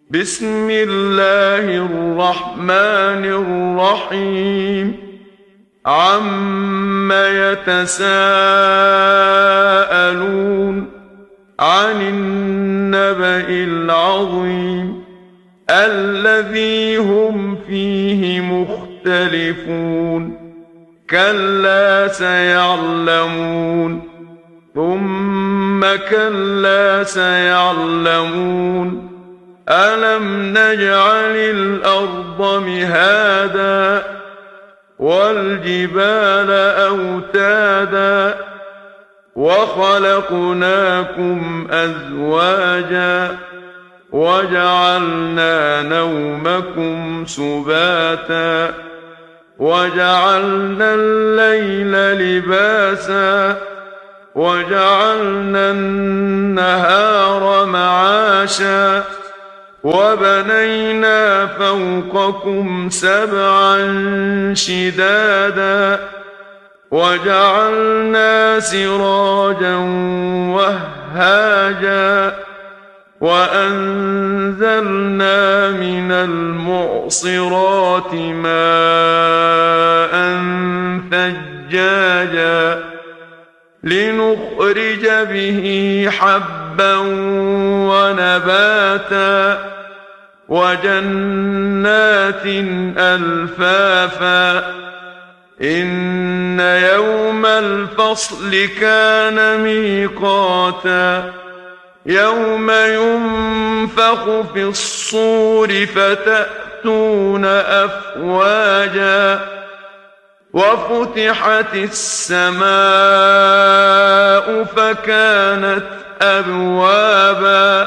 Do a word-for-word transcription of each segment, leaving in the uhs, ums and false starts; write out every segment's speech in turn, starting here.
بسم الله الرحمن الرحيم عم يتساءلون عن النبأ العظيم الذي هم فيه مختلفون كلا سيعلمون ثم كلا سيعلمون ألم نجعل الأرض مهادا والجبال أوتادا وخلقناكم أزواجا وجعلنا نومكم سباتا وجعلنا الليل لباسا وجعلنا النهار معاشا وبنينا فوقكم سبعا شدادا وجعلنا سراجا وهاجا وأنزلنا من المعصرات ماء ثجاجا لنخرج به حبا ونباتا وجنات ألفافا إن يوم الفصل كان ميقاتا يوم ينفخ في الصور فتأتون أفواجا وفتحت السماء فكانت أبوابا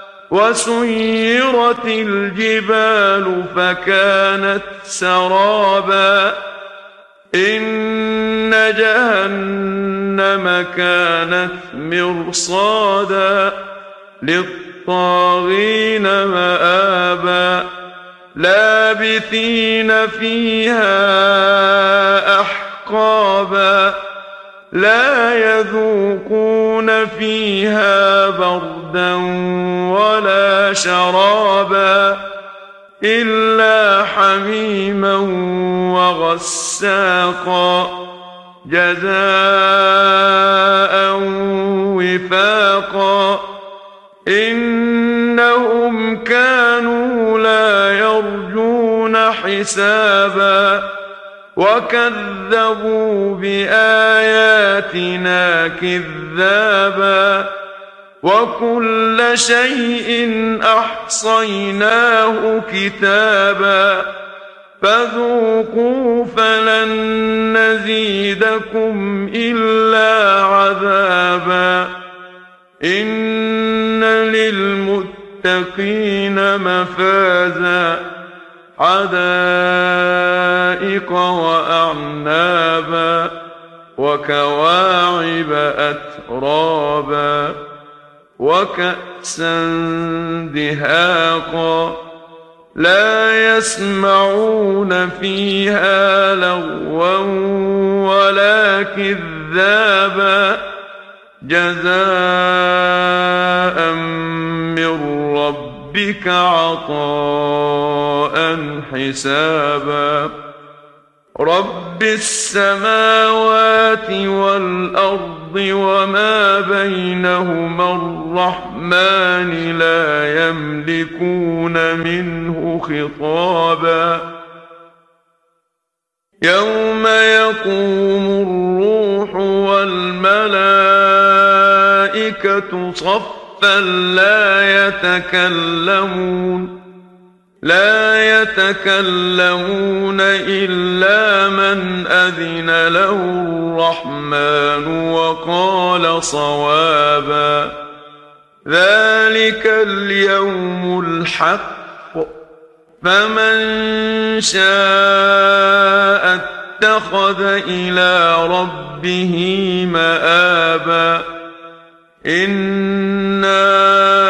وسيرت الجبال فكانت سرابا إن جهنم كانت مرصادا للطاغين مآبا لابثين فيها أحقابا لا يذوقون فيها بردا ولا شرابا إلا حميما وغساقا جزاء وفاقا إنهم كانوا لا يرجون حسابا وكذبوا بآياتنا كذابا وكل شيء أحصيناه كتابا فذوقوا فلن نزيدكم إلا عذابا إن للمتقين مفازا حدائق وأعنابا وكواعب أترابا وكأسا دهاقا لا يسمعون فيها لغوا ولا كذابا جزاء من ربك عطاء حسابا رب السماوات والأرض وما بينهما الرحمن لا يملكون منه خطابا يوم يقوم الروح والملائكة صفا لا يتكلمون لا يتكلمون إلا من أذن له الرحمن وقال صوابا ذلك اليوم الحق فمن شاء اتخذ إلى ربه مآبا إنا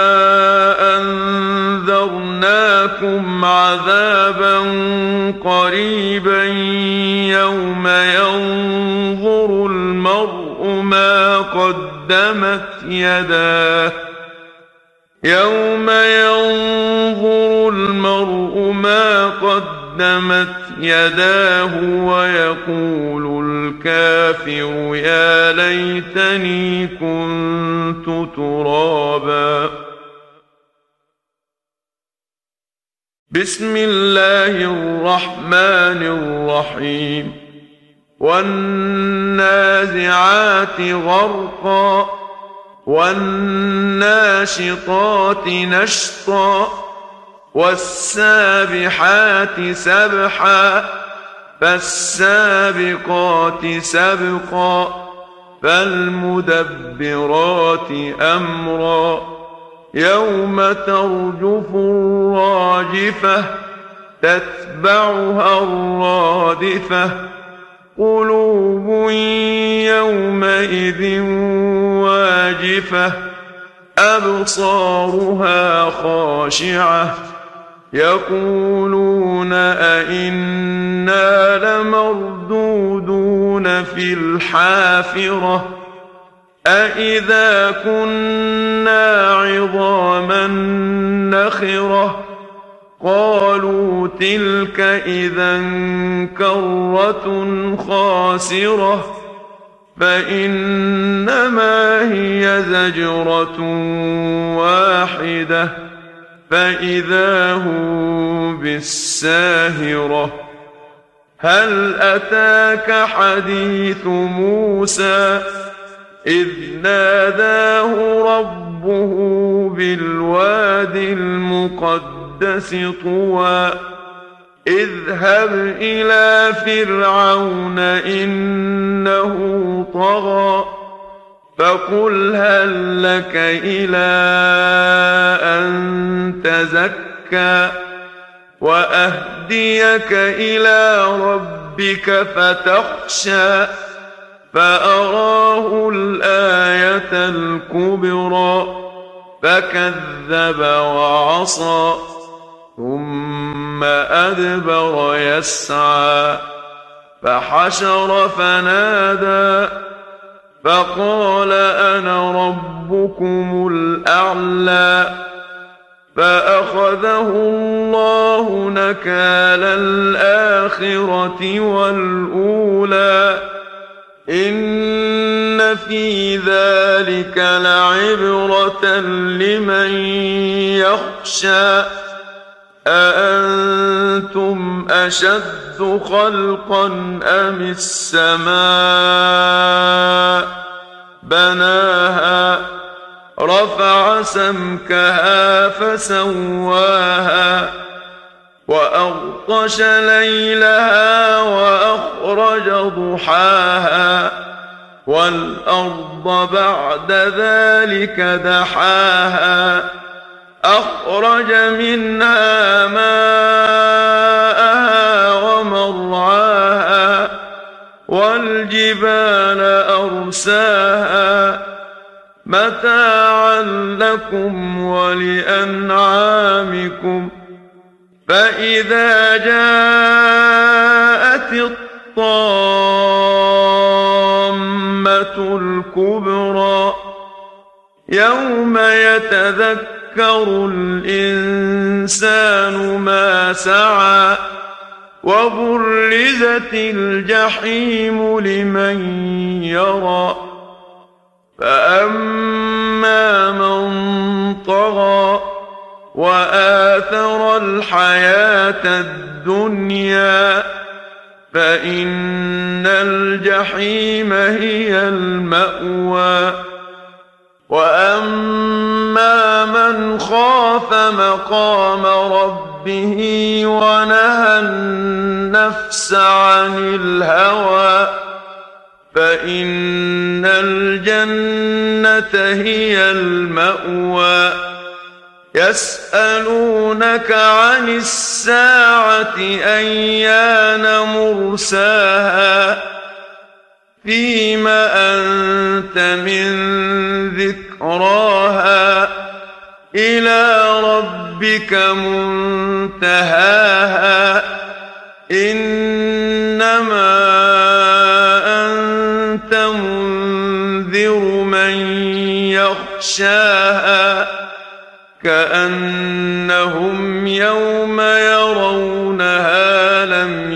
أنذرناكم عذابا قريبا يوم ينظر المرء ما قدمت يداه يوم ينظر المرء ما قدمت يداه ويقول الكافر يا ليتني كنت ترابا. بسم الله الرحمن الرحيم. والنازعات غرقا والناشطات نشطا والسابحات سبحا فالسابقات سبقا فالمدبرات أمرا يوم ترجف الراجفة تتبعها الرادفة قلوب يومئذ واجفة أبصارها خاشعة يقولون أئنا لمردودون في الحافرة أئذا كنا عظاما نخرة قالوا تلك إذا كرة خاسرة فإنما هي زجرة واحدة فإذا هم بالساهرة. هل أتاك حديث موسى إذ ناداه ربه بالواد المقدس طوى اذهب إلى فرعون إنه طغى فقل هل لك إلى أن تزكى وأهديك إلى ربك فتخشى فأراه الآية الكبرى فكذب وعصى ثم أدبر يسعى فحشر فنادى فقال أنا ربكم الأعلى فأخذه الله نكال الآخرة والأولى إن في ذلك لعبرة لمن يخشى أأنتم أشد خلقا أم السماء بناها رفع سمكها فسواها وأغطش ليلها وأخرج ضحاها والأرض بعد ذلك دحاها أخرج منها ماءها ومرعاها والجبال أرساها متاعا لكم ولأنعامكم فإذا جاءت الطامة الكبرى يوم يتذكر الإنسان ما سعى وبرزت الجحيم لمن يرى فأما من طغى وآثر الحياة الدنيا فإن الجحيم هي المأوى وأما من خاف مقام ربه ونهى النفس عن الهوى فإن الجنة هي المأوى يسألونك عن الساعة أيان مرساها فيم أنت من ذكراها إلى ربك منتهاها إنما أنت منذر من يخشاها كأنهم يوم يرونها لم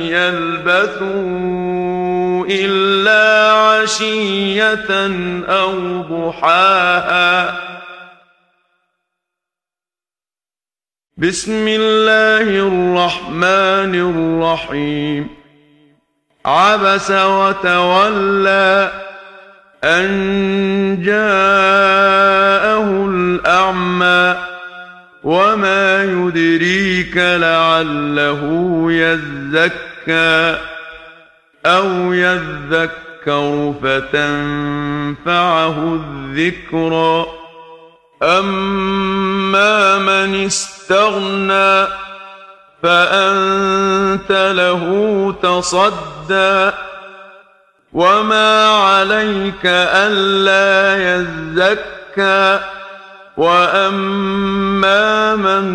يلبثوا إلا عشية أو ضحاها. بسم الله الرحمن الرحيم. عبس وتولى أن جاءه الأعمى وما يدريك لعله يزكى أو يذكر فتنفعه الذكرى. أما من استغنى فأنت له تصدى وما عليك ألا يزكى. وأما من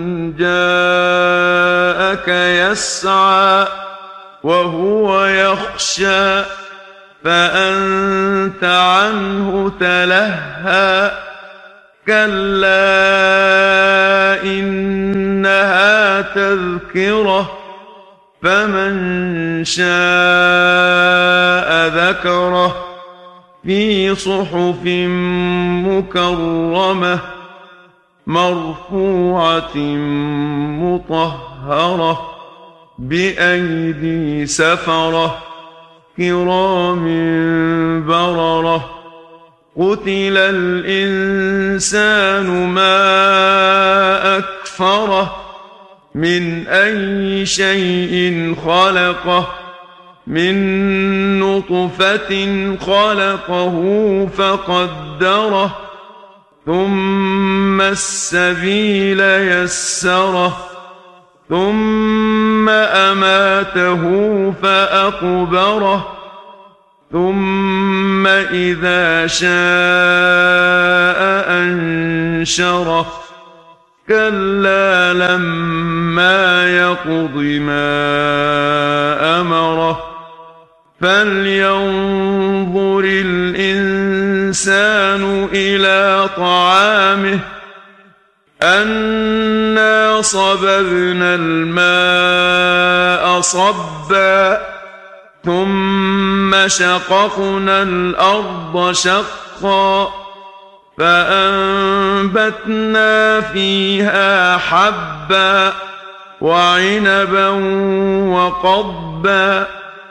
جاءك يسعى وهو يخشى فأنت عنه تلهى. كلا إنها تذكرة فمن شاء ذكره في صحف مكرمة مرفوعة مطهرة بأيدي سفرة كرام بررة. قتل الإنسان ما أكفره من أي شيء خلقه من نطفة خلقه فقدره ثم السبيل يسره ثم أماته فأقبره ثم إذا شاء أنشره. كلا لما يقض ما أمره فلينظر الإنسان إلى طعامه أنا صببنا الماء صبا ثم شققنا الأرض شقا فأنبتنا فيها حبا وعنبا وقضبا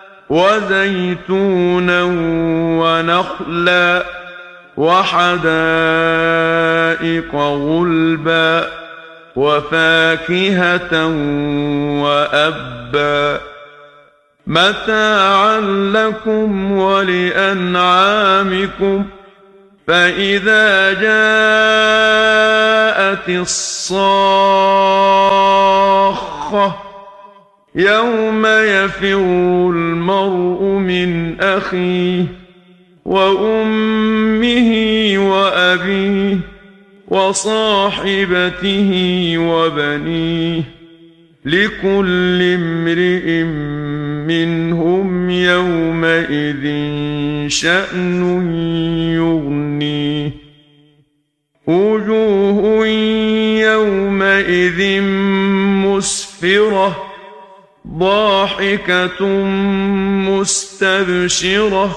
وزيتونا ونخلا وحدائق غلبا وفاكهة وأبا متاعا لكم ولأنعامكم. فإذا جاءت الصاخة يوم يفر المرء من أخيه وأمه وأبيه وصاحبته وبنيه لكل امرئ منهم يومئذ شأن يغنيه. وجوه يومئذ مسفرة ضاحكة مستبشرة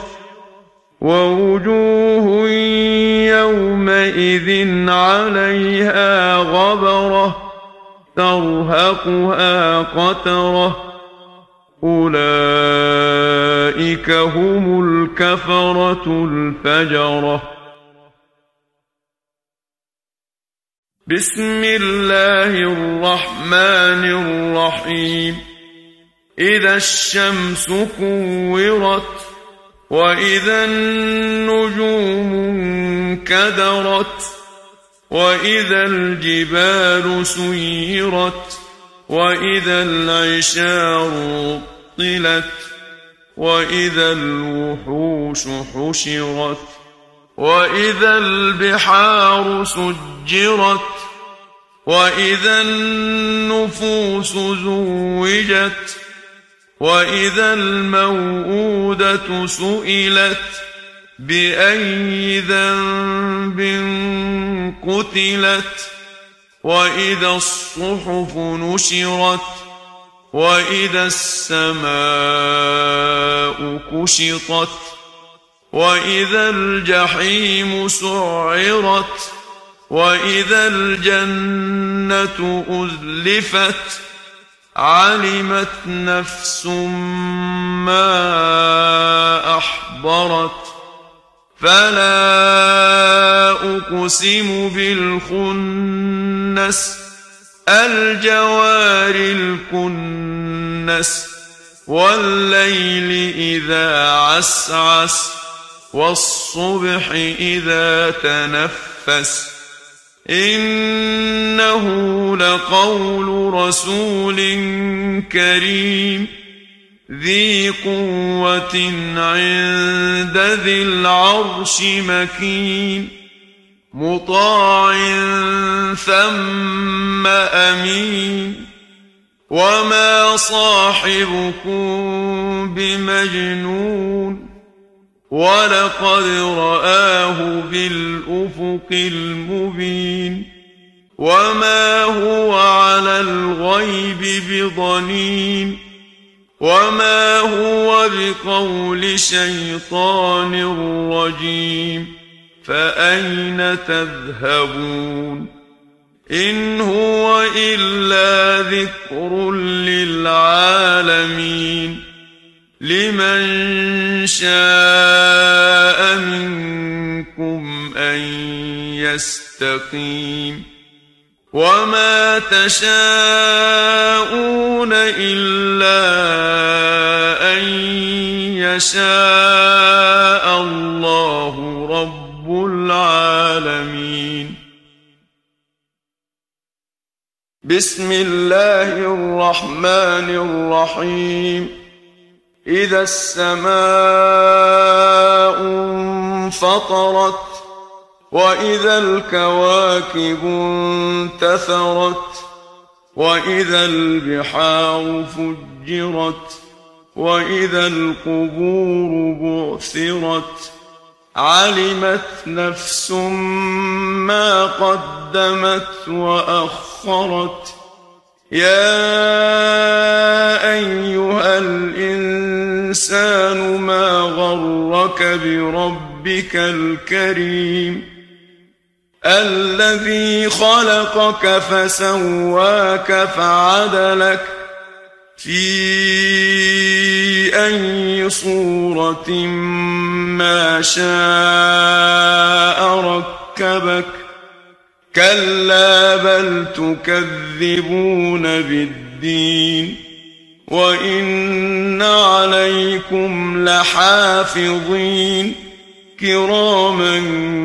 ووجوه يومئذ عليها غبرة ترهقها قترة أولئك هم الكفرة الفجرة. بسم الله الرحمن الرحيم. إذا الشمس كورت وإذا النجوم انكدرت وإذا الجبال سيرت وإذا العشار عطلت وإذا الوحوش حشرت وإذا البحار سجرت وإذا النفوس زوجت وإذا الموءودة سئلت بأي ذنب قتلت وإذا الصحف نشرت وإذا السماء كشطت وإذا الجحيم سعرت وإذا الجنة أزلفت علمت نفس ما أحضرت فلا أقسم بالخنس الجوار الكنس والليل إذا عسعس والصبح إذا تنفس إنه لقول رسول كريم ذي قوة عند ذي العرش مكين مطاع ثم أمين وما صاحبكم بمجنون ولقد رآه بالأفق المبين وما هو على الغيب بضنين وما هو بقول شيطان رجيم فأين تذهبون إن هو إلا ذكر للعالمين لمن شاء منكم أن يستقيم وما تشاءون إلا أن يشاء الله رب العالمين. بسم الله الرحمن الرحيم. إذا السماء انفطرت وإذا الكواكب انتثرت وإذا البحار فجرت وإذا القبور بعثرت علمت نفس ما قدمت وأخرت يا أيها الإنسان ما غرك بربك الكريم الذي خلقك فسواك فعدلك في أي صورة ما شاء ركبك كلا بل تكذبون بالدين وإن عليكم لحافظين كراما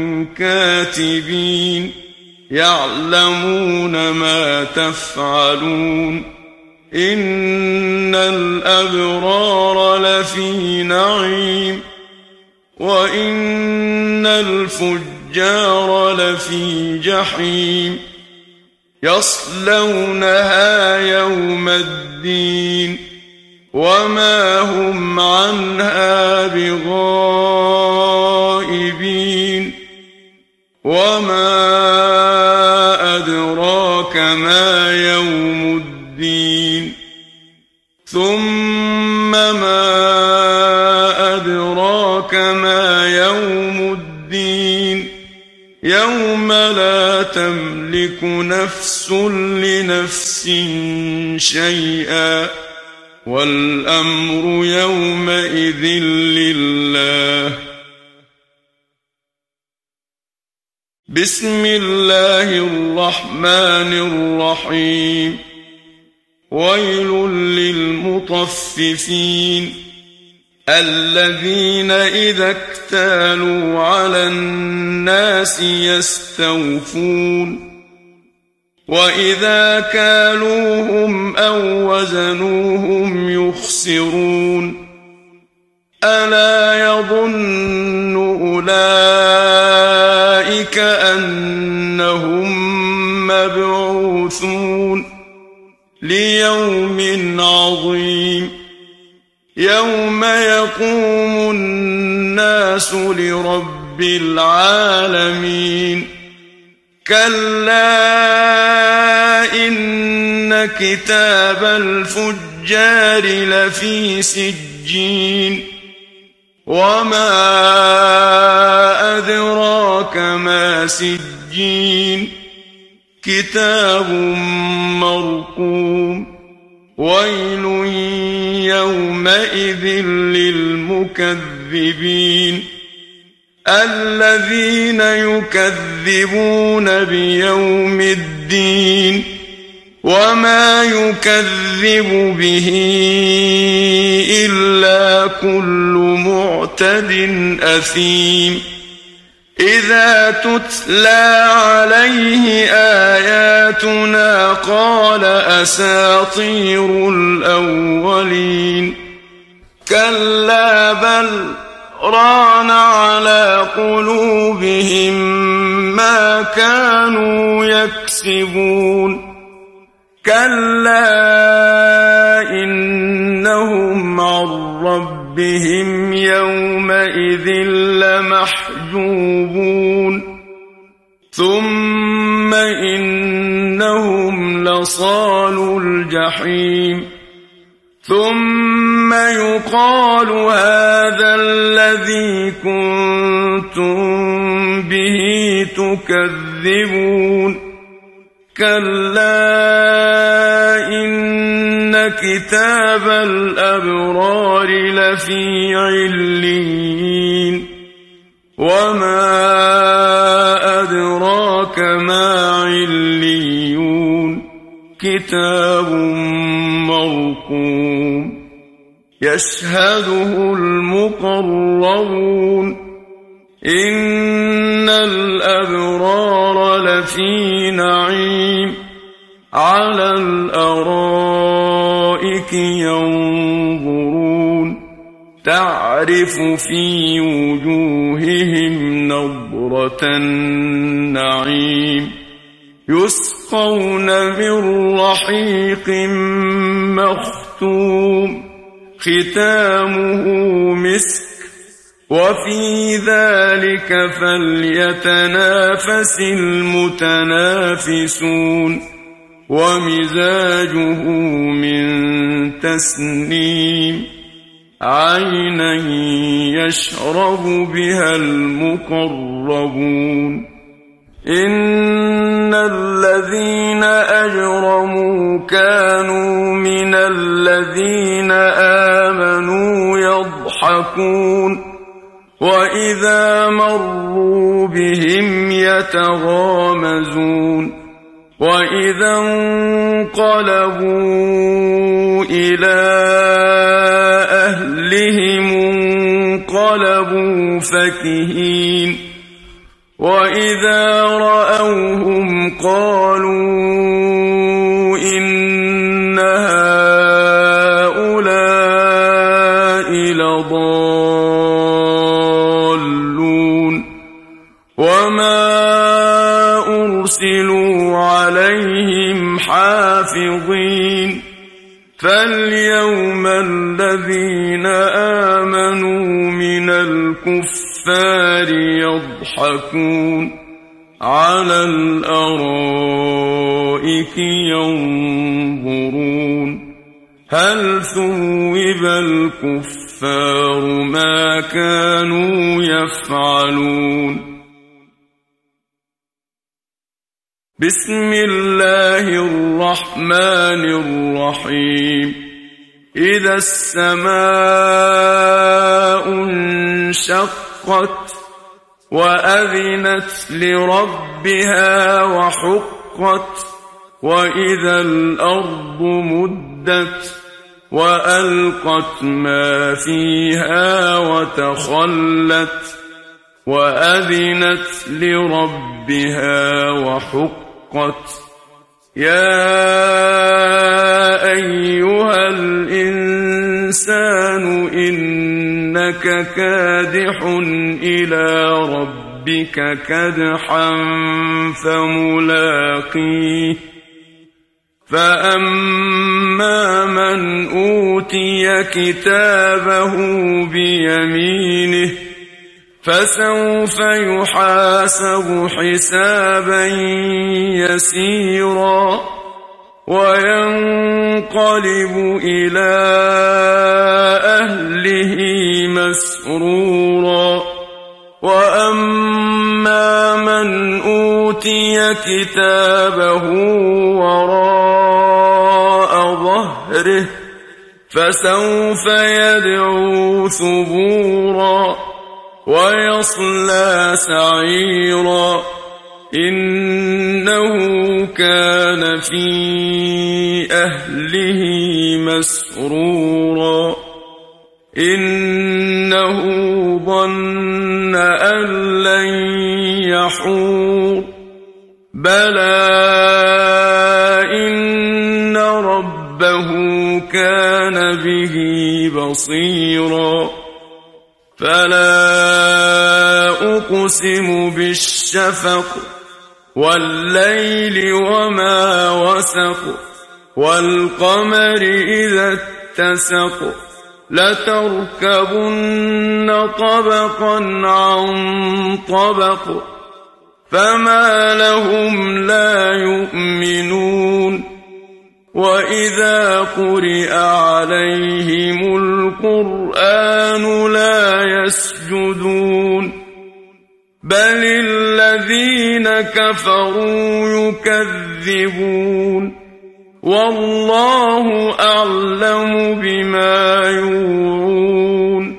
كاتبين يعلمون ما تفعلون إن الأبرار لفي نعيم وإن الفجار لفي جحيم يصلونها يوم الدين وما هم عنها بغائبين وما أدراك ما يوم الدين ثم ما أدراك ما يوم الدين يوم لا تملك نفس لنفس شيئا والأمر يومئذ لله. بسم الله الرحمن الرحيم. ويل للمطففين الذين إذا اكتالوا على الناس يستوفون وإذا كالوهم أو وزنوهم يخسرون ألا يظن أولئك أنهم مبعوثون ليوم عظيم يوم يقوم الناس لرب العالمين كلا إن كتاب الفجار لفي سجين وما أدراك ما سجين كتاب مرقوم ويل يومئذ للمكذبين الذين يكذبون بيوم الدين وما يكذب به إلا كل معتد أثيم إذا تتلى عليه آياتنا قال أساطير الأولين كلا بل ران على قلوبهم ما كانوا يكسبون كلا إنهم عن ربهم يومئذ لمحجوبون ثم إنهم لصالو الجحيم ثم يقال هذا الذي كنتم به تكذبون كلا إن كتاب الأبرار لفي عليين وما أدراك ما عليون كتاب مرقوم يشهده المقربون إن الأبرار لفي نعيم على الأرائك ينظرون تعرف في وجوههم نضرة النعيم يسقون من رحيق مختوم ختامه مسك وفي ذلك فليتنافس المتنافسون ومزاجه من تسنيم عينا يشرب بها المقربون إن الذين أجرموا كانوا من الذين آمنوا يضحكون وإذا مروا بهم يتغامزون وإذا انقلبوا إلى أهلهم انقلبوا فكهين وإذا رأوهم قالوا إن هؤلاء لضالون وما أرسلوا عليهم حافظين فاليوم الذين آمنوا من الكفار يضحكون على الأرائك ينظرون هل ثوب الكفار ما كانوا يفعلون بسم الله الرحمن الرحيم إذا السماء انشقت وأذنت لربها وحقت وإذا الأرض مدت وألقت ما فيها وتخلت وأذنت لربها وحقت يا أيها الإنسان إنك كادح إلى ربك كدحا فملاقيه فأما من أوتي أوتي كتابه بيمينه فيقول هاؤم اقرءوا كتابيه كفى بنفسك اليوم عليك حسيبا من اهتدى فإنما يضل على نفسه ومن ضل فإنما يضل على نفسه وما أرسلوا عليهم حافظين فليوم الذين آمنوا من الكفار يضحكون على الأرائك ينظرون هل ثوب الكفار ما كانوا يفعلون بسم الله الرحمن الرحيم إذا السماء انشقت وأذنت لربها وحقت وإذا الأرض مدت وألقت ما فيها وتخلت وأذنت لربها وحقت يا أيها الإنسان إنك كادح إلى ربك كدحا فملاقيه فأما من أوتي كتابه بيمينه فسوف يحاسب حسابا يسيرا وينقلب إلى أهله مسرورا وأما من أوتي كتابه وراء ظهره فسوف يدعو ثبورا ويصلى سعيرا إنه كان في أهله مسرورا إنه ظن أن لن يحور بلى إن ربه كان به بصيرا فلا أقسم بالشفق والليل وما وسق والقمر إذا اتسق لتركبن طبقا عن طبق فما لهم لا يؤمنون وإذا قرئ عليهم القرآن لا يسجدون بل الذين كفروا يكذبون والله أعلم بما يوعون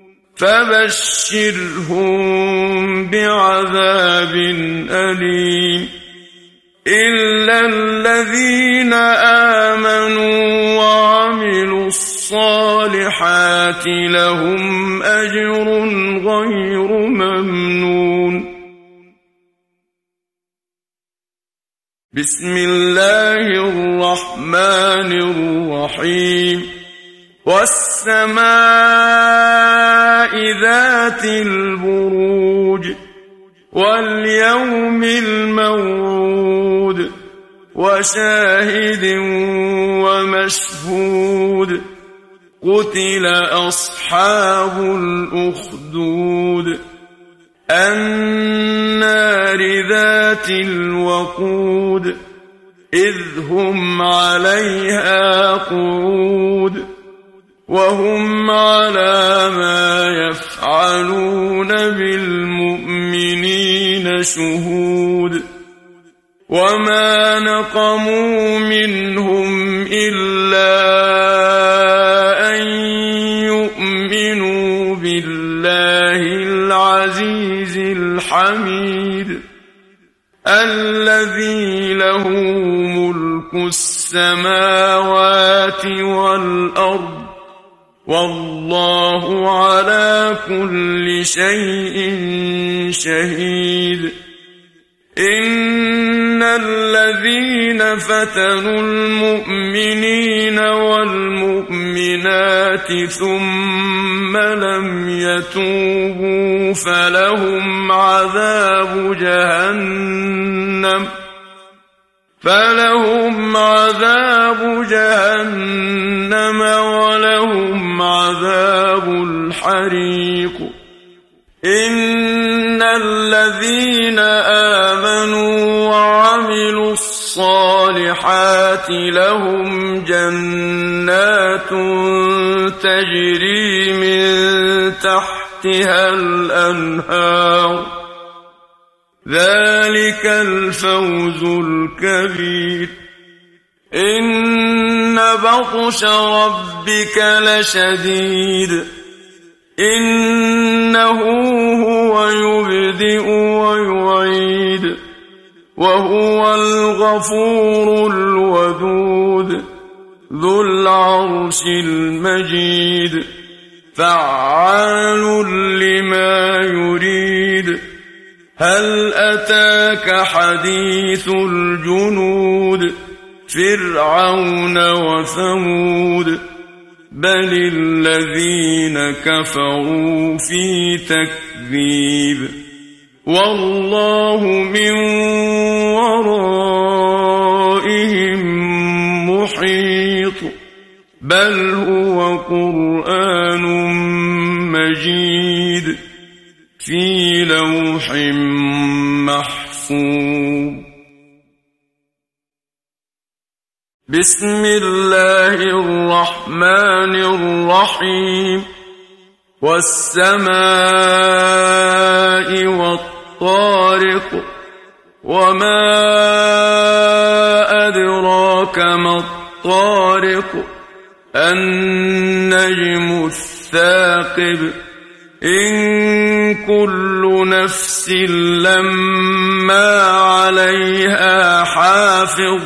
فبشرهم بعذاب أليم إلا الذين آمنوا وعملوا الصالحات لهم أجر غير ممنون بسم الله الرحمن الرحيم والسماء ذات البروج واليوم الموعود وشاهد ومشهود قتل أصحاب الأخدود النار ذات الوقود إذ هم عليها قعود وهم على ما يفعلون بالمؤمنين شهود وما نقموا منهم إلا أن يؤمنوا بالله العزيز الحميد الذي له ملك السماوات والأرض والله على كل شيء شهيد إن الذين فتنوا المؤمنين والمؤمنات ثم لم يتوبوا فلهم عذاب جهنم فلهم عذاب جهنم ولهم عذاب الحريق إن الذين آمنوا وعملوا الصالحات لهم جنات تجري من تحتها الأنهار ذلك الفوز الكبير إن بطش ربك لشديد إنه هو يبدئ ويعيد وهو الغفور الودود ذو العرش المجيد فعال لما يريد هل أتاك حديث الجنود فرعون وثمود بل الذين كفروا في تكذيب والله من ورائهم محيط بل هو قرآن مجيد في لوح محفوظ. بسم الله الرحمن الرحيم. والسماء والطارق وما أدراك ما الطارق النجم الثاقب إن كل نفس لما عليها حافظ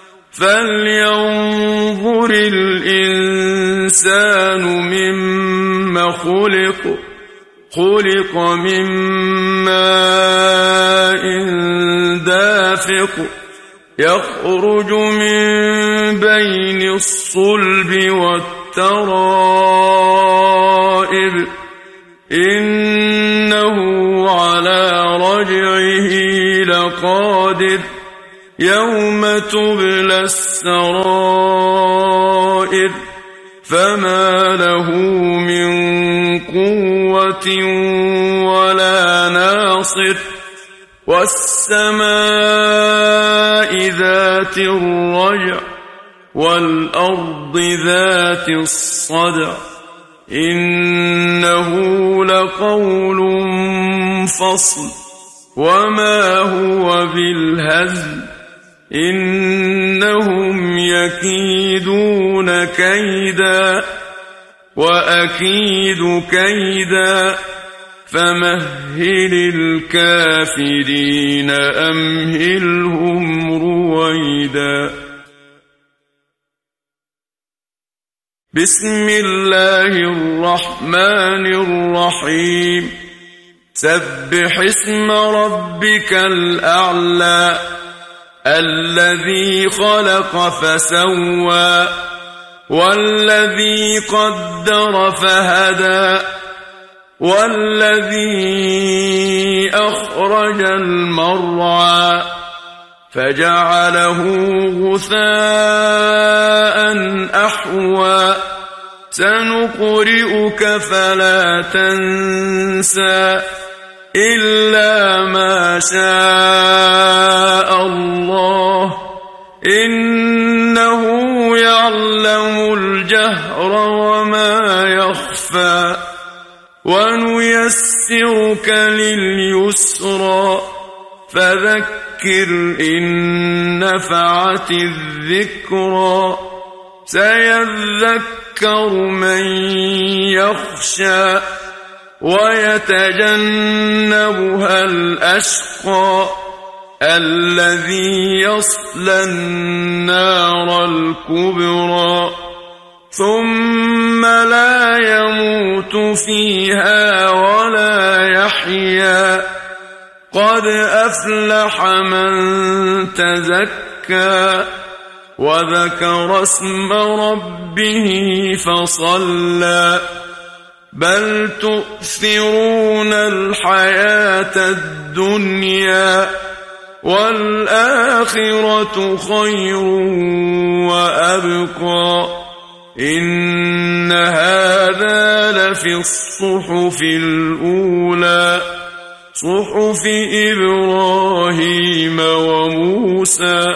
فلينظر الإنسان مما خلق خلق من ماء دافق يخرج من بين الصلب والترائب إنه على رجعه لقادر يوم تبلى السرائر فما له من قوة ولا ناصر. والسماء ذات الرجع والأرض ذات الصدع إنه لقول فصل وما هو بالهزل إنهم يكيدون كيدا وأكيد كيدا فمهل الكافرين أمهلهم رويدا. بسم الله الرحمن الرحيم. سبح اسم ربك الأعلى الذي خلق فسوى والذي قدر فهدى والذي أخرج المرعى فجعله غثاء أحوى سنقرئك فلا تنسى إلا ما شاء الله إنه يعلم الجهر وما يخفى ونيسرك لليسرى فذكر إن نفعت الذكرى سيذكر من يخشى ويتجنبها الأشقى الذي يصلى النار الكبرى ثم لا يموت فيها ولا يحيا قد أفلح من تزكى وذكر اسم ربه فصلى بل تؤثرون الحياة الدنيا والآخرة خير وأبقى إن هذا لفي الصحف الأولى صحف إبراهيم وموسى.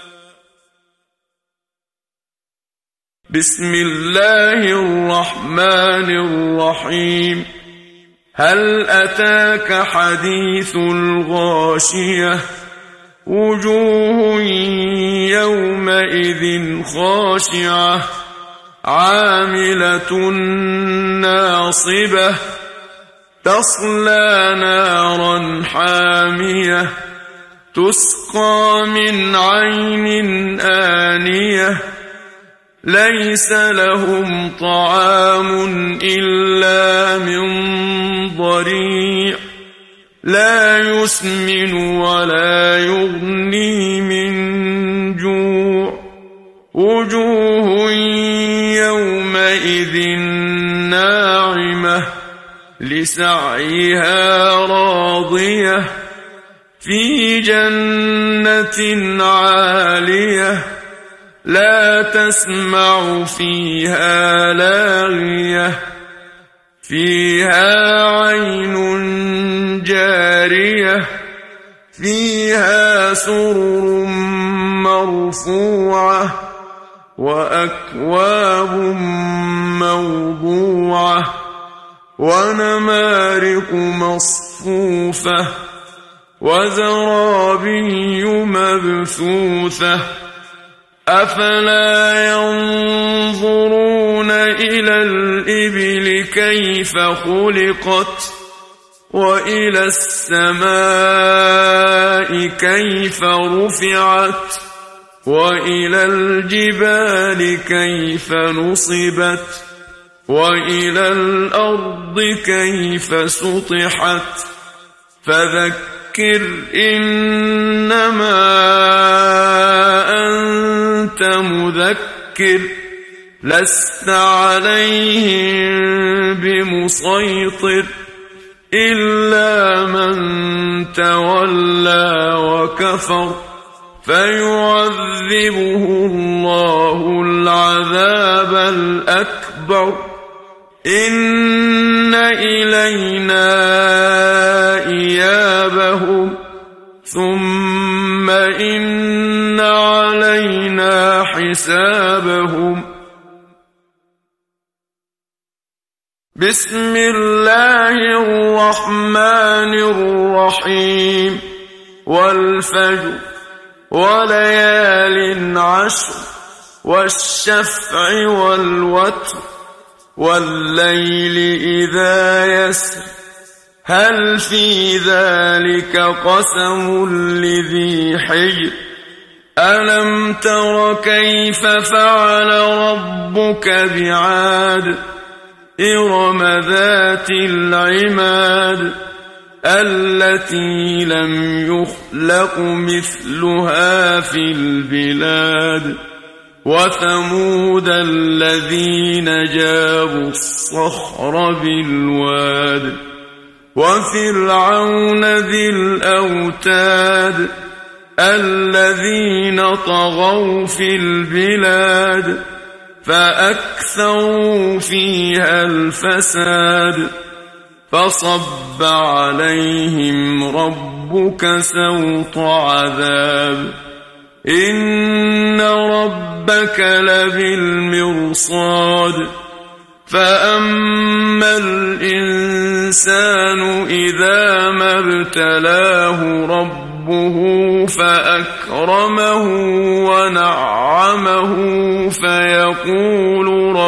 بسم الله الرحمن الرحيم. هل أتاك حديث الغاشية وجوه يومئذ خاشعة عاملة ناصبة تصلى نارا حامية تسقى من عين آنية ليس لهم طعام إلا من ضريع لا يسمن ولا يغني من جوع وجوه يومئذ ناعمة لسعيها راضية في جنة عالية لا تسمع فيها لاغية فيها عين جارية فيها سرر مرفوعة وأكواب موضوعة ونمارق مصفوفة وزرابي مبثوثة أفلا ينظرون إلى الإبل كيف خلقت وإلى السماء كيف رفعت وإلى الجبال كيف نصبت وإلى الأرض كيف سطحت فذكر إنما أنت مذكر لست عليهم بمسيطر إلا من تولى وكفر فيعذبه الله العذاب الأكبر إن إلينا إيابهم ثم إن علينا حسابهم. بسم الله الرحمن الرحيم. والفجر وليال عشر والشفع والوتر والليل إذا يسر هل في ذلك قسم لذي حجر ألم تر كيف فعل ربك بعاد إرم ذات العماد التي لم يخلق مثلها في البلاد وثمود الذين جابوا الصخر بالواد وفرعون ذي الأوتاد الذين طغوا في البلاد فأكثروا فيها الفساد فصب عليهم ربك سوط عذاب إن ربك لبالمرصاد فأما الإنسان إذا ما ابتلاه ربه فأكرمه ونعمه فيقول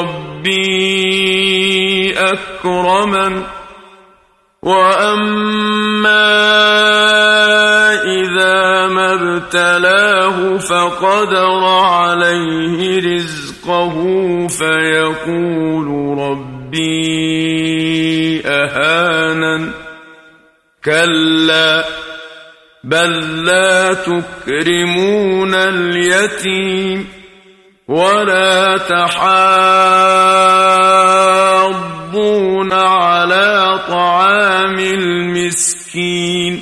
ربي أكرمن وأما إذا ما ابتلاه فقدر عليه رزقه فيقول ربي أهانن كلا بل لا تكرمون اليتيم ولا تحاضون على طعام المسكين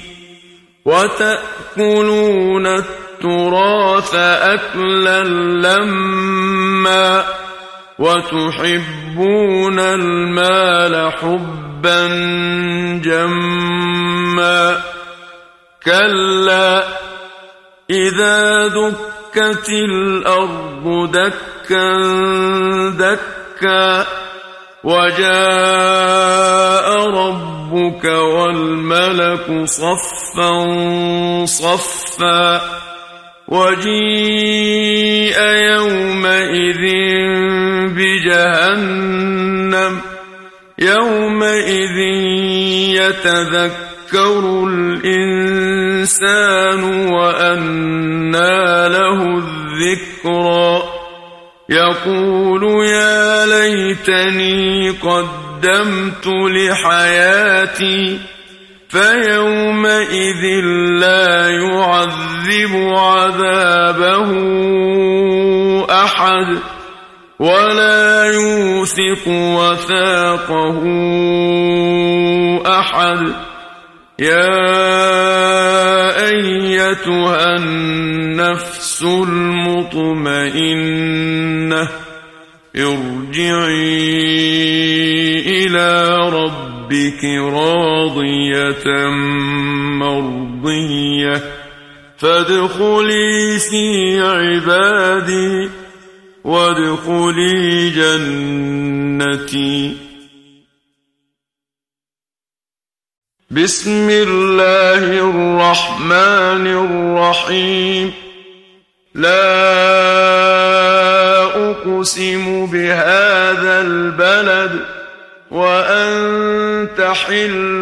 وتأكلون التراث أكلا لما وتحبون المال حبا جما كلا إذا دكت الأرض دكا دكا وجاء ربك والملك صفا صفا وجيء يومئذ بجهنم يومئذ يتذكر الإنسان وأنى له الذكرى يقول يا ليتني قدمت لحياتي فيومئذ لا يعذب عذابه أحد ولا يوثق وثاقه أحد يا أيتها النفس المطمئنة ارجعي إلى ربك راضية مرضية فادخلي في عبادي وادخلي جنتي. بسم الله الرحمن الرحيم. لا أقسم بهذا البلد وأنت حل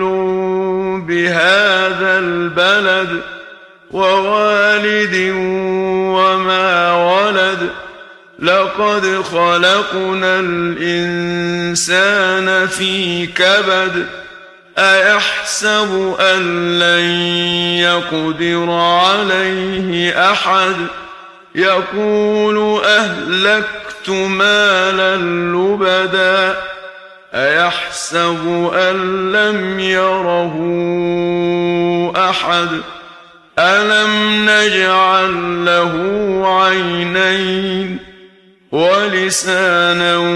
بهذا البلد ووالد وما ولد لقد خلقنا الإنسان في كبد أيحسب أن لن يقدر عليه أحد يقول أهلكت مالا لبدا أيحسب أن لم يره أحد ألم نجعل له عينين ولسانا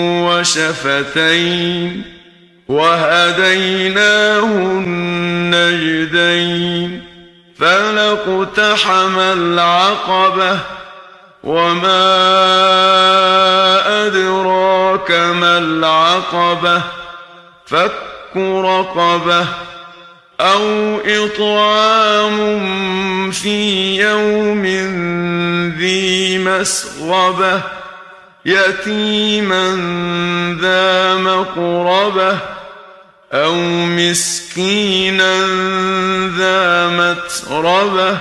وشفتين وهديناه النجدين فلاقتحم العقبة وما أدراك ما العقبة فك رقبة أو إطعام في يوم ذي مسغبة يتيما ذا مقربة أو مسكينا ذا متربة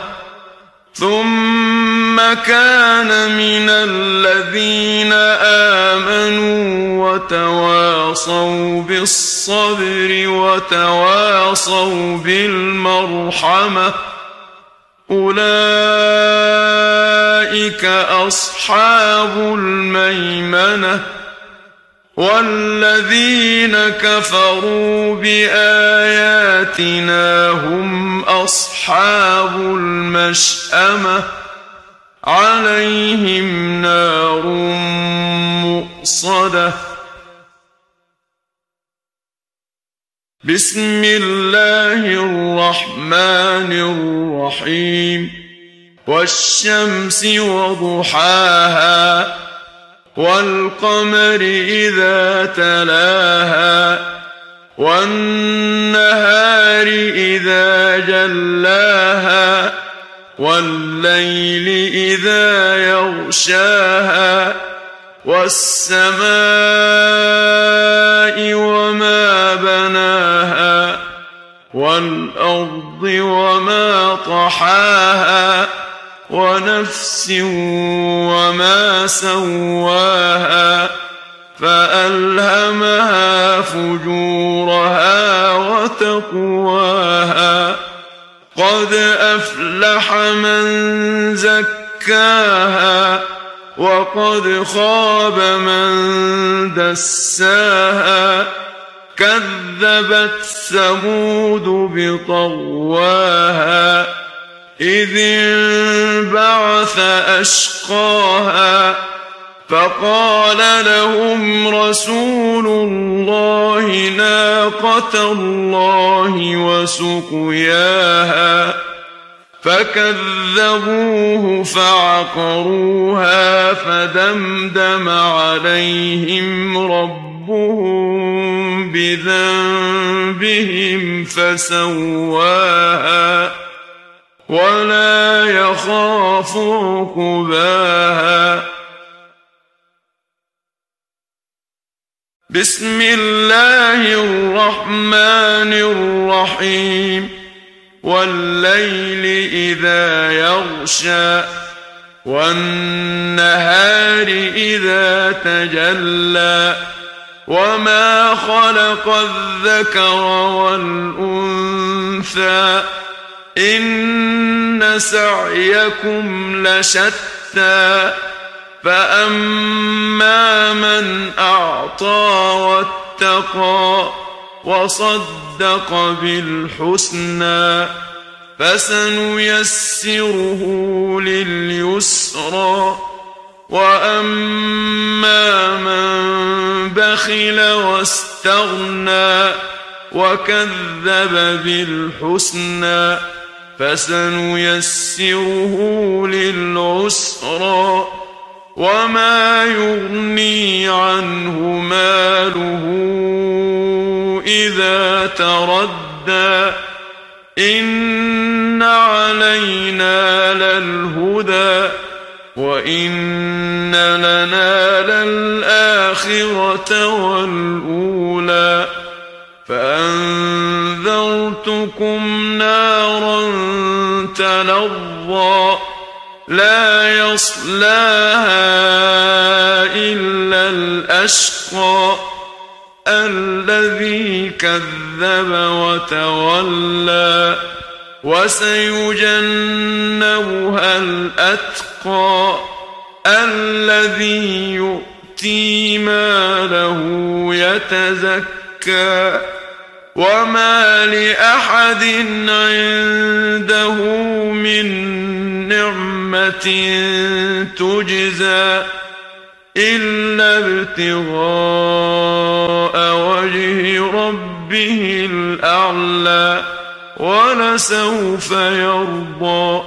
ثم كان من الذين آمنوا وتواصوا بالصبر وتواصوا بالمرحمة أولئك أصحاب الميمنة. والذين كفروا بآياتنا هم أصحاب المشأمة عليهم نار مؤصدة. بسم الله الرحمن الرحيم. والشمس وضحاها والقمر إذا تلاها والنهار إذا جلاها والليل إذا يغشاها والسماء وما بناها والأرض وما طحاها ونفس وما سواها فألهمها فجورها وتقواها قد أفلح من زكاها وقد خاب من دساها كذبت ثمود بطغواها إذ انبعث أشقاها فقال لهم رسول الله ناقة الله وسقياها فكذبوه فعقروها فدمدم عليهم ربهم بذنبهم فسواها ولا يخاف عقباها. بسم الله الرحمن الرحيم. والليل إذا يغشى والنهار إذا تجلى وما خلق الذكر والأنثى إن سعيكم لشتى فأما من أعطى واتقى وصدق بالحسنى فسنيسره لليسرى وأما من بخل واستغنى وكذب بالحسنى فسنيسره للعسرى وما يغني عنه ماله إذا تردى إن علينا للهدى وإن لنا للآخرة والأولى فأنذرتكم نارا تلظى لا يصلاها إلا الأشقى الذي كذب وتولى وسيجنبها الأتقى الذي يؤتي ماله يتزكى وما لأحد عنده من نعمة تجزى إلا ابتغاء وجه ربه الأعلى ولسوف يرضى.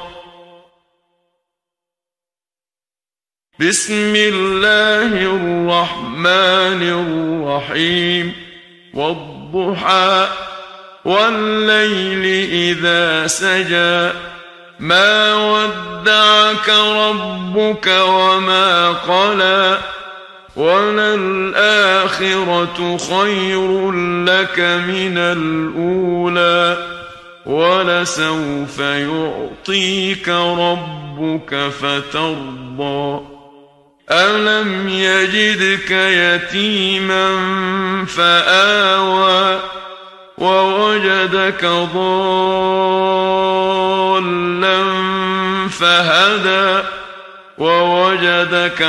بسم الله الرحمن الرحيم والضحى والليل إذا سجى ما ودعك ربك وما قلى وللآخرة خير لك من الأولى ولسوف يعطيك ربك فترضى ألم يجدك يتيما فآوى ووجدك ضالا فهدى ووجدك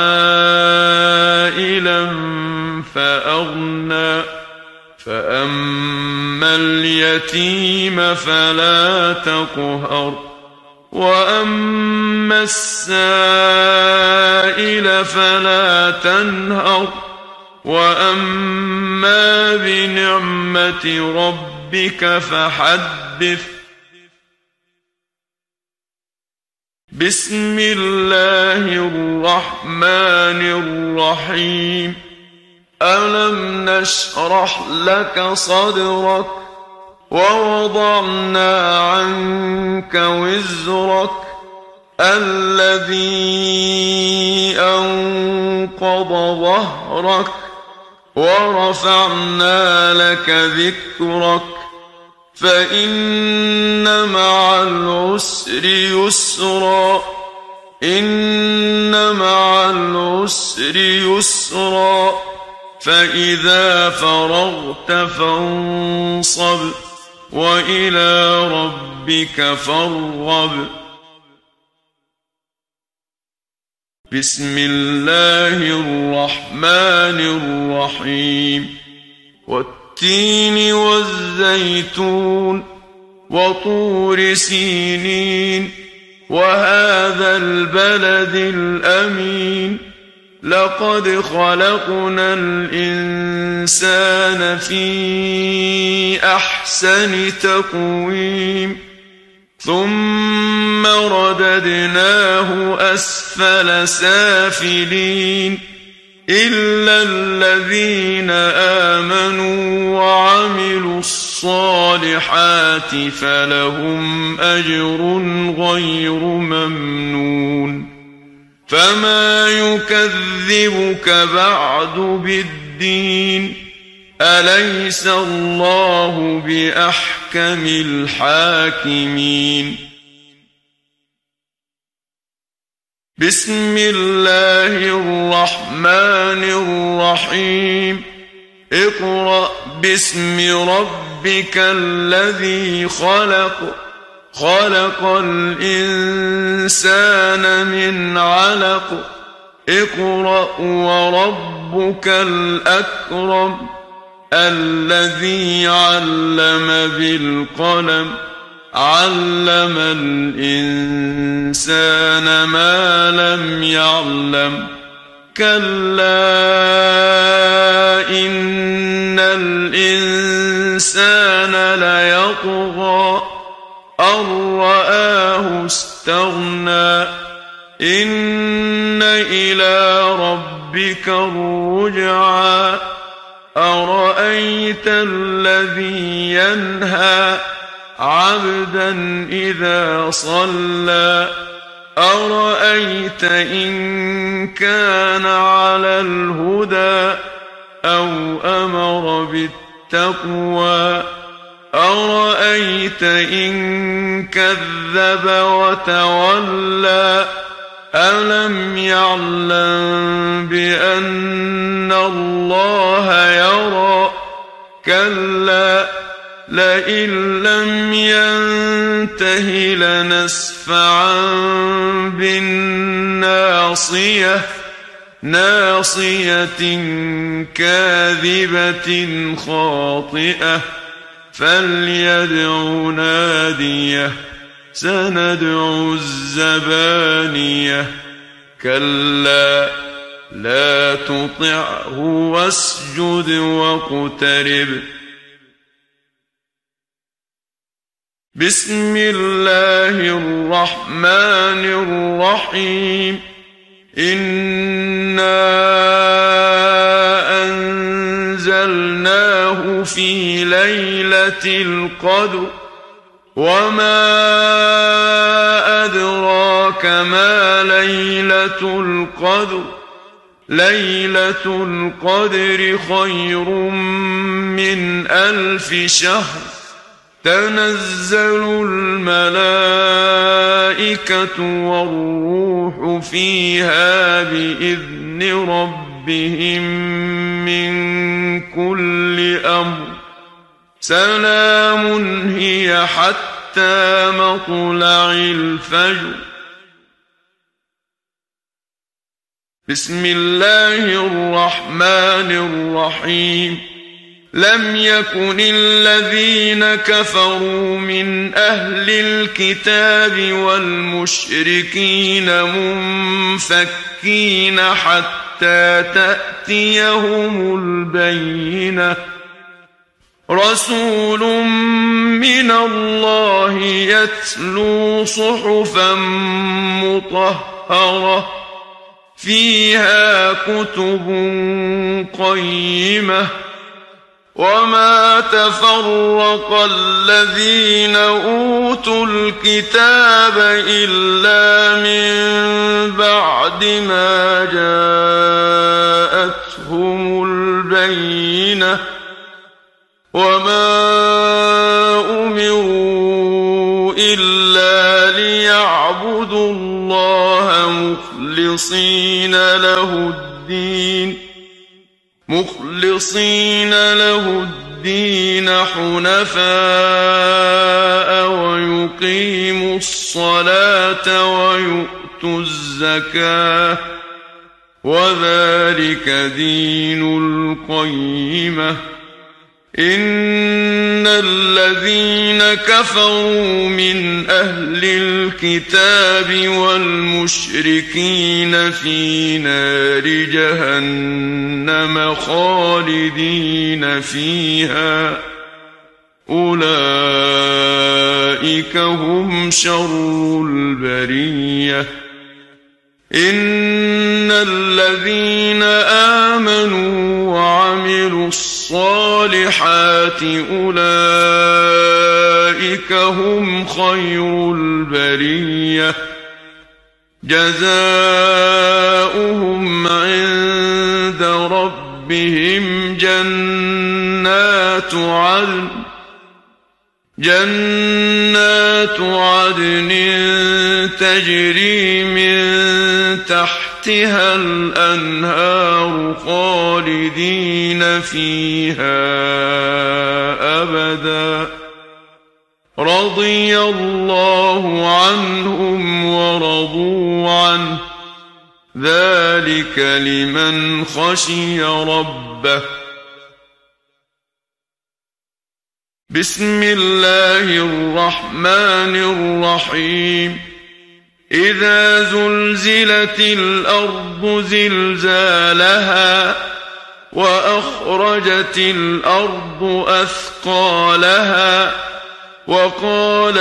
عائلا فأغنى فأما اليتيم فلا تقهر وأما السائل فلا تنهر وأما بنعمة ربك فحدث. بسم الله الرحمن الرحيم ألم نشرح لك صدرك ووضعنا عنك وزرك الذي أنقض ظهرك ورفعنا لك ذكرك فإن مع العسر يسرا إن مع العسر يسرا فإذا فرغت فانصب وإلى ربك فارغب. بسم الله الرحمن الرحيم والتين والزيتون وطور سينين وهذا البلد الأمين لقد خلقنا الإنسان في أحسن تقويم ثم رددناه أسفل سافلين إلا الذين آمنوا وعملوا الصالحات فلهم أجر غير ممنون فما يكذبك بعد بالدين أليس الله بأحكم الحاكمين. بسم الله الرحمن الرحيم اقرأ باسم ربك الذي خلق خلق الإنسان من علق اقرأ وربك الأكرم الذي علم بالقلم علم الإنسان ما لم يعلم كلا إن الإنسان ليطغى أن رآه استغنى إن إلى ربك الرجعى أرأيت الذي ينهى عبدا إذا صلى أرأيت إن كان على الهدى أو أمر بالتقوى أرأيت إن كذب وتولى ألم يعلم بأن الله يرى كلا لئن لم ينته لنسفعا بالناصية ناصية كاذبة خاطئة فليدع ناديه سندع الزبانية كلا لا تطعه واسجد واقترب بسم الله الرحمن الرحيم إنا أنزلناه في ليلة القدر وما أدراك ما ليلة القدر ليلة القدر خير من ألف شهر تنزل الملائكة والروح فيها بإذن ربهم من كل أمر سلام هي حتى مطلع الفجر بسم الله الرحمن الرحيم لم يكن الذين كفروا من أهل الكتاب والمشركين منفكين حتى تأتيهم البينة رسول من الله يتلو صحفا مطهرة فيها كتب قيمة وما تفرق الذين أوتوا الكتاب إلا من بعد ما جاءتهم البينة وما أمروا إلا ليعبدوا الله مخلصين له الدين مخلصين له الدين حنفاء ويقيموا الصلاة ويؤتوا الزكاة وذلك دين القيمة إن الذين كفروا من أهل الكتاب والمشركين في نار جهنم خالدين فيها أولئك هم شر البرية إن الذين آمنوا وعملوا الصالحات أولئك هم خير البرية جزاؤهم عند ربهم جنات عدن جنات عدن تجري من تحتها الأنهار خالدين فيها أبدا رضي الله عنهم ورضوا عنه ذلك لمن خشي ربه بسم الله الرحمن الرحيم إذا زلزلت الأرض زلزالها وأخرجت الأرض أثقالها وقال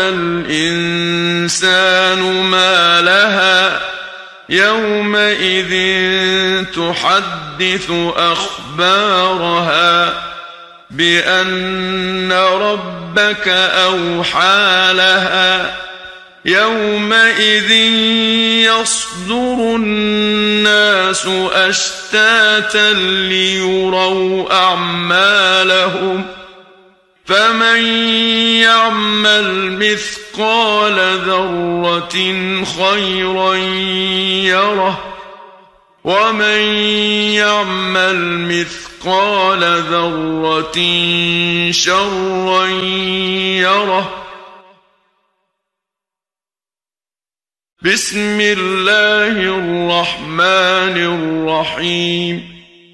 الإنسان ما لها يومئذ تحدث أخبارها بأن ربك أوحى لها يومئذ يصدر الناس أشتاتا ليروا أعمالهم فمن يعمل مثقال ذرة خيرا يره ومن يعمل مثقال ذرة شرا يره. بسم الله الرحمن الرحيم.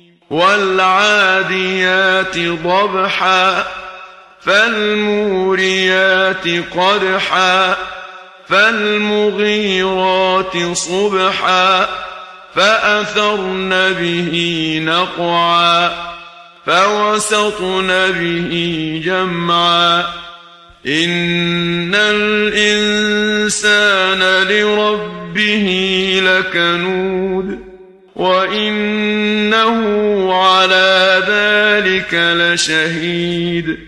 والعاديات ضبحا فالموريات قدحا فالمغيرات صبحا فأثرن به نقعا فوسطن به جمعا إن الإنسان لربه لكنود وإنه على ذلك لشهيد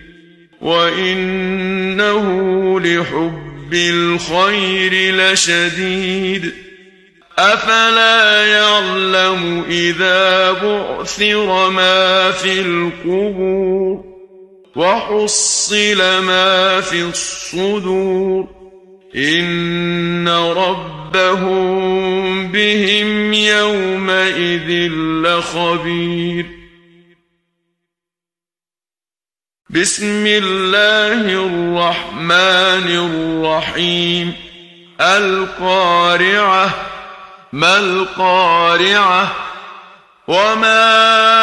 وإنه لحب الخير لشديد أفلا يعلم إذا بعثر ما في القبور وحصل ما في الصدور إن ربهم بهم يومئذ لخبير. بسم الله الرحمن الرحيم. القارعة ما القارعة وما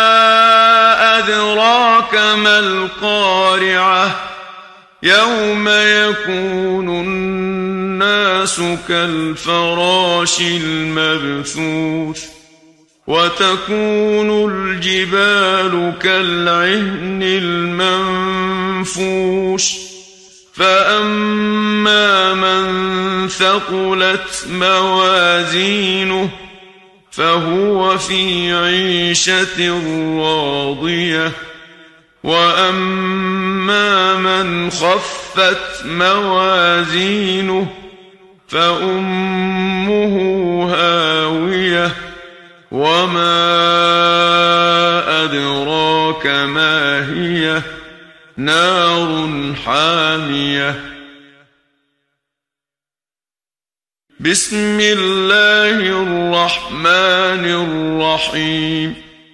أدراك ما القارعة يوم يكون الناس كالفراش المبثوث وتكون الجبال كالعهن المنفوش فأما من ثقلت موازينه فهو في عيشة راضية وأما من خفت موازينه فأمه هاوية وما أدراك ما هي نار حامية. بسم الله الرحمن الرحيم.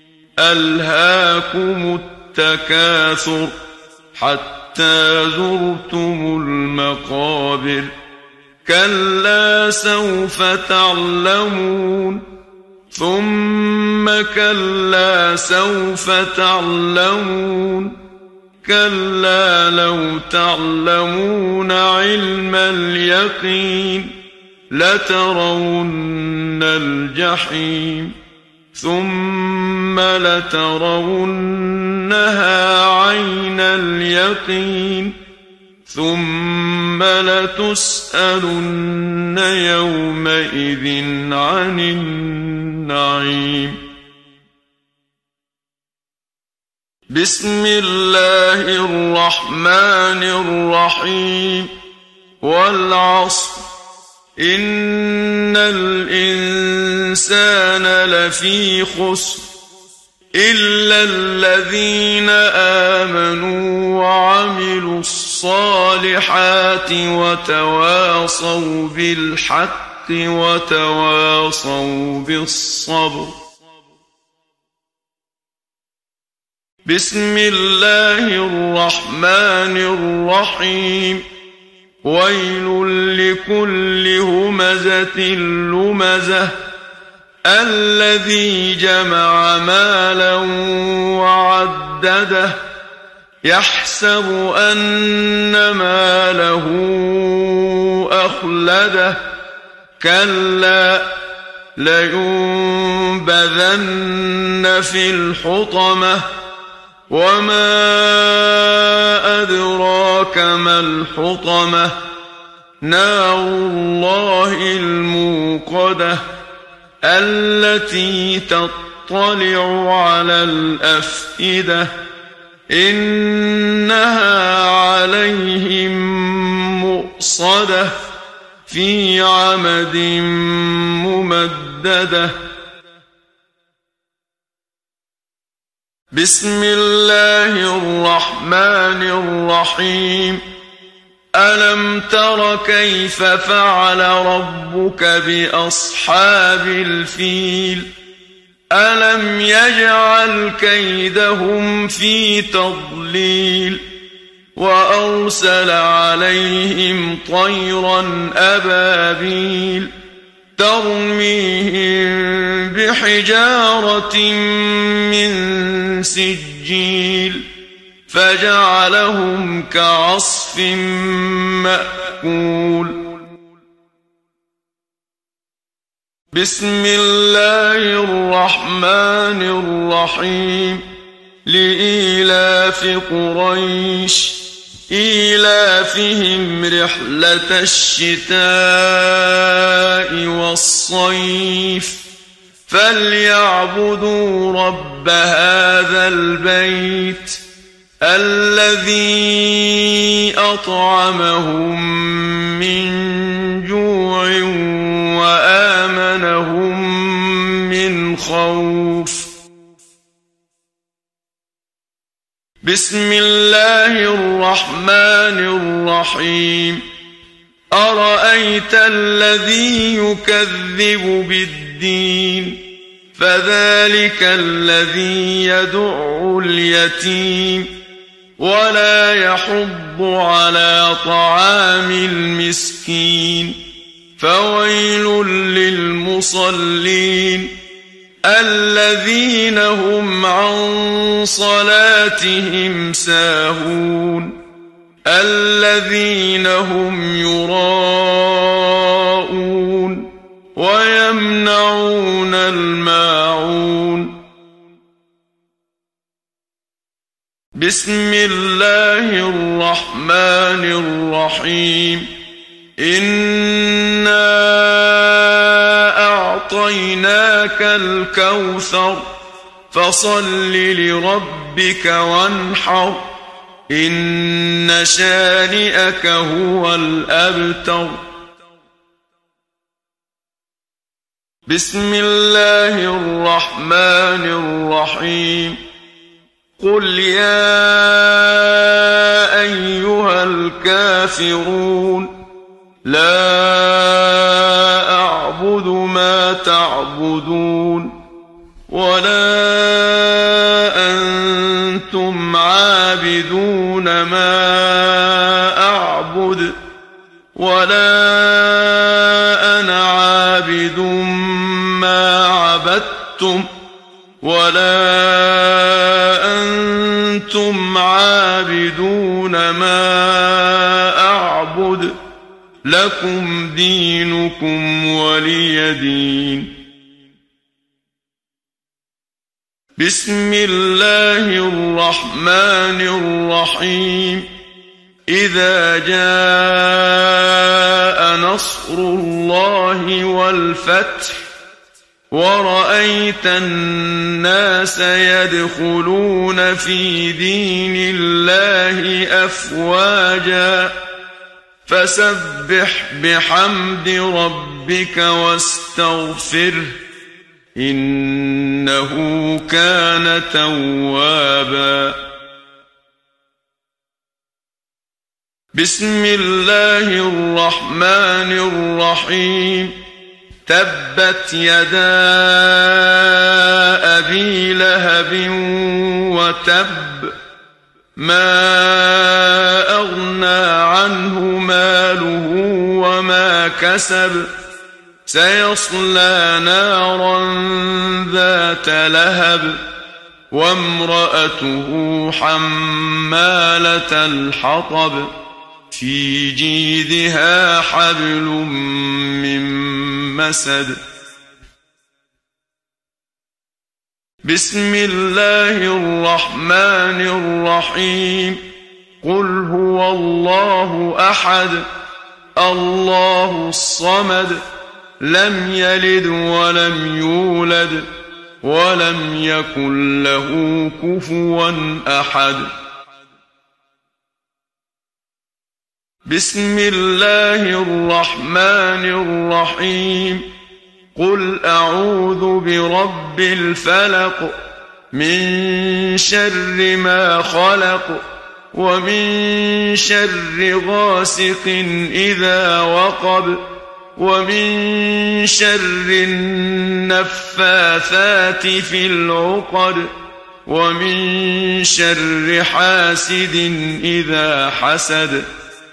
ألهاكم التكاثر حتى زرتم المقابر كلا سوف تعلمون ثم كلا سوف تعلمون كلا لو تعلمون علم اليقين لترون الجحيم ثم لترونها عين اليقين ثم لتسألن يومئذ عن النعيم. بسم الله الرحمن الرحيم. والعصر إن الإنسان لفي خسر إلا الذين آمنوا وعملوا الصالحات وتواصوا بالحق وتواصوا بالصبر. بسم الله الرحمن الرحيم. ويل لكل همزة لمزة الذي جمع مالا وعدده يحسب أن ماله أخلده كلا لينبذن في الحطمة وما أدراك ما الحطمة نار الله الموقدة التي تطلع على الأفئدة إنها عليهم مؤصدة في عمد ممددة. بسم الله الرحمن الرحيم. ألم تر كيف فعل ربك بأصحاب الفيل ألم يجعل كيدهم في تضليل وأرسل عليهم طيرا أبابيل ترميهم بحجارة من سجيل فجعلهم كعصف مأكول. بسم الله الرحمن الرحيم. لإيلاف قريش إيلافهم رحلة الشتاء والصيف فليعبدوا رب هذا البيت الذي أطعمهم من جوع وآمنهم من خوف. بسم الله الرحمن الرحيم. أرأيت الذي يكذب بالدين فذلك الذي يدع اليتيم ولا يحض على طعام المسكين فويل للمصلين الذين هم عن صلاتهم ساهون الذين هم يراءون ويمنعون الماعون. بسم الله الرحمن الرحيم. إنا أعطيناك الكوثر فصل لربك وانحر إن شانئك هو الأبتر. بسم الله الرحمن الرحيم. قل يا أيها الكافرون لا أعبد ما تعبدون ولا أنتم عابدون ما أعبد ولا أنا عابد ما عبدتم ولا أنتم عابدون ما أعبد لكم دينكم ولي دين. بسم الله الرحمن الرحيم. إذا جاء نصر الله والفتح ورأيت الناس يدخلون في دين الله أفواجا فسبح بحمد ربك واستغفره إنه كان توابا. بسم الله الرحمن الرحيم. تبت يدا أبي لهب وتب ما أغنى عنه ماله وما كسب سيصلى نارا ذات لهب وامرأته حمالة الحطب في جيدها حبل من مسد بسم الله الرحمن الرحيم قل هو الله أحد الله الصمد لم يلد ولم يولد ولم يكن له كفوا أحد بسم الله الرحمن الرحيم قل أعوذ برب الفلق من شر ما خلق ومن شر غاسق إذا وقب ومن شر النفاثات في العقد ومن شر حاسد إذا حسد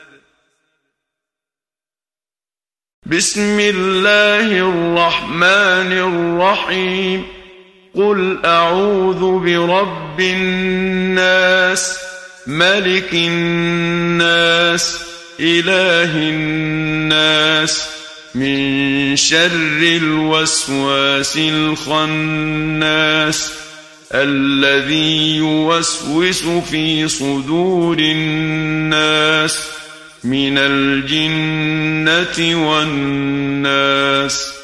بسم الله الرحمن الرحيم قل أعوذ برب الناس ملك الناس إله الناس من شر الوسواس الخناس الذي يوسوس في صدور الناس من الجنة والناس